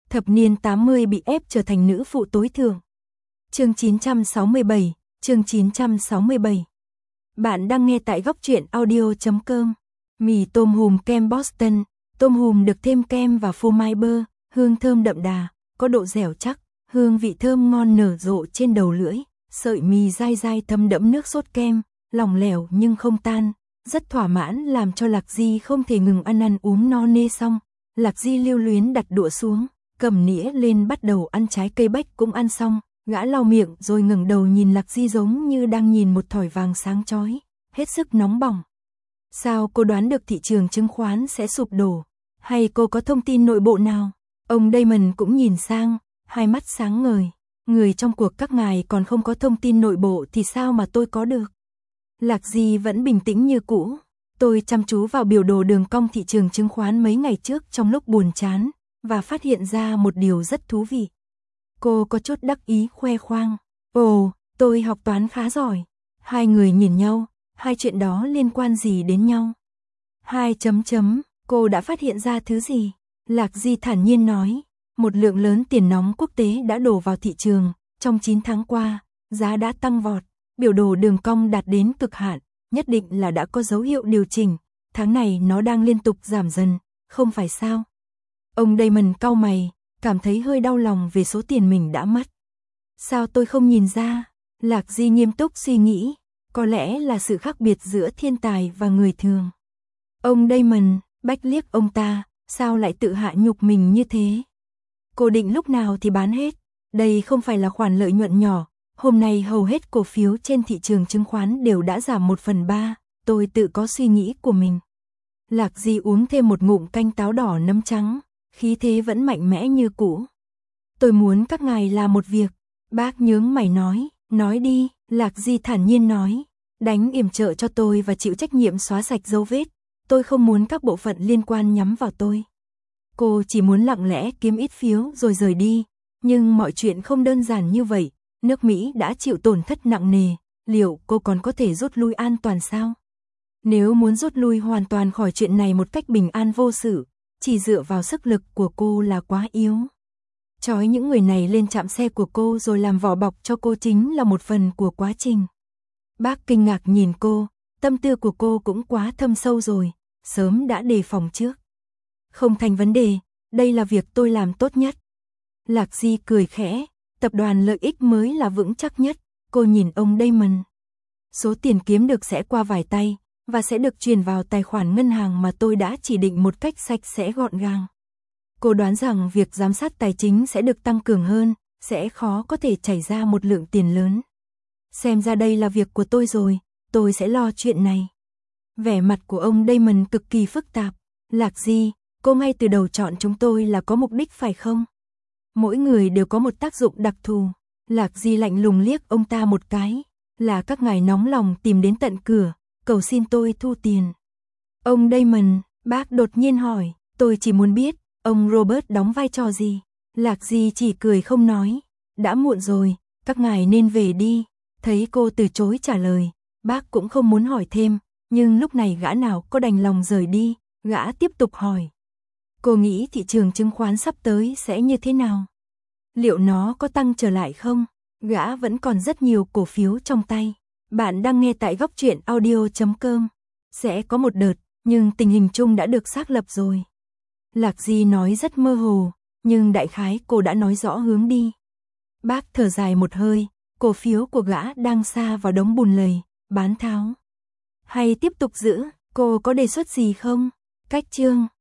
Thập niên 80 bị ép trở thành nữ phụ tối thượng. Chương 967, chương 967. Bạn đang nghe tại góc truyện audio.com. Mì tôm hùm kem Boston, tôm hùm được thêm kem và phô mai bơ, hương thơm đậm đà, có độ dẻo chắc, hương vị thơm ngon nở rộ trên đầu lưỡi, sợi mì dai dai thấm đẫm nước sốt kem, lỏng lẻo nhưng không tan, rất thỏa mãn làm cho Lạc Di không thể ngừng ăn uống no nê xong. Lạc Di lưu luyến đặt đũa xuống, cầm nĩa lên bắt đầu ăn trái cây bách cũng ăn xong, gã lau miệng rồi ngẩng đầu nhìn Lạc Di giống như đang nhìn một thỏi vàng sáng chói, hết sức nóng bỏng. Sao cô đoán được thị trường chứng khoán sẽ sụp đổ? Hay cô có thông tin nội bộ nào? Ông Damon cũng nhìn sang, hai mắt sáng ngời. Người trong cuộc các ngài còn không có thông tin nội bộ thì sao mà tôi có được? Lạc Di vẫn bình tĩnh như cũ. Tôi chăm chú vào biểu đồ đường cong thị trường chứng khoán mấy ngày trước trong lúc buồn chán, và phát hiện ra một điều rất thú vị. Cô có chút đắc ý khoe khoang. Ồ, tôi học toán khá giỏi. Hai người nhìn nhau, hai chuyện đó liên quan gì đến nhau? Cô đã phát hiện ra thứ gì? Lạc Di thản nhiên nói, một lượng lớn tiền nóng quốc tế đã đổ vào thị trường, trong 9 tháng qua, giá đã tăng vọt, biểu đồ đường cong đạt đến cực hạn, nhất định là đã có dấu hiệu điều chỉnh, tháng này nó đang liên tục giảm dần, không phải sao? Ông Damon cau mày, cảm thấy hơi đau lòng về số tiền mình đã mất. Sao tôi không nhìn ra? Lạc Di nghiêm túc suy nghĩ, có lẽ là sự khác biệt giữa thiên tài và người thường. Ông Damon, Bách liếc ông ta, sao lại tự hạ nhục mình như thế? Cô định lúc nào thì bán hết, đây không phải là khoản lợi nhuận nhỏ, hôm nay hầu hết cổ phiếu trên thị trường chứng khoán đều đã giảm 1/3, tôi tự có suy nghĩ của mình. Lạc Di uống thêm một ngụm canh táo đỏ nấm trắng, khí thế vẫn mạnh mẽ như cũ. Tôi muốn các ngài làm một việc. Bác nhướng mày nói đi, Lạc Di thản nhiên nói, đánh yểm trợ cho tôi và chịu trách nhiệm xóa sạch dấu vết, tôi không muốn các bộ phận liên quan nhắm vào tôi. Cô chỉ muốn lặng lẽ kiếm ít phiếu rồi rời đi, nhưng mọi chuyện không đơn giản như vậy, nước Mỹ đã chịu tổn thất nặng nề, liệu cô còn có thể rút lui an toàn sao? Nếu muốn rút lui hoàn toàn khỏi chuyện này một cách bình an vô sự, chỉ dựa vào sức lực của cô là quá yếu. Trói những người này lên trạm xe của cô rồi làm vỏ bọc cho cô chính là một phần của quá trình. Bác kinh ngạc nhìn cô, tâm tư của cô cũng quá thâm sâu rồi, sớm đã đề phòng trước. Không thành vấn đề, đây là việc tôi làm tốt nhất. Lạc Di cười khẽ, tập đoàn lợi ích mới là vững chắc nhất, cô nhìn ông Damon. Số tiền kiếm được sẽ qua vài tay, và sẽ được truyền vào tài khoản ngân hàng mà tôi đã chỉ định một cách sạch sẽ gọn gàng. Cô đoán rằng việc giám sát tài chính sẽ được tăng cường hơn, sẽ khó có thể chảy ra một lượng tiền lớn. Xem ra đây là việc của tôi rồi, tôi sẽ lo chuyện này. Vẻ mặt của ông Damon cực kỳ phức tạp. Lạc Di, cô ngay từ đầu chọn chúng tôi là có mục đích phải không? Mỗi người đều có một tác dụng đặc thù. Lạc Di lạnh lùng liếc ông ta một cái, là các ngài nóng lòng tìm đến tận cửa, cầu xin tôi thu tiền. Ông Damon, bác đột nhiên hỏi, tôi chỉ muốn biết, ông Robert đóng vai trò gì? Lạc Di chỉ cười không nói, đã muộn rồi, các ngài nên về đi. Thấy cô từ chối trả lời, bác cũng không muốn hỏi thêm, nhưng lúc này gã nào có đành lòng rời đi, gã tiếp tục hỏi. Cô nghĩ thị trường chứng khoán sắp tới sẽ như thế nào? Liệu nó có tăng trở lại không? Gã vẫn còn rất nhiều cổ phiếu trong tay. Bạn đang nghe tại góc truyện audio.com. Sẽ có một đợt, nhưng tình hình chung đã được xác lập rồi. Lạc Di nói rất mơ hồ, nhưng đại khái cô đã nói rõ hướng đi. Bác thở dài một hơi, cổ phiếu của gã đang sa vào đống bùn lầy, bán tháo. Hay tiếp tục giữ, cô có đề xuất gì không? Cách chương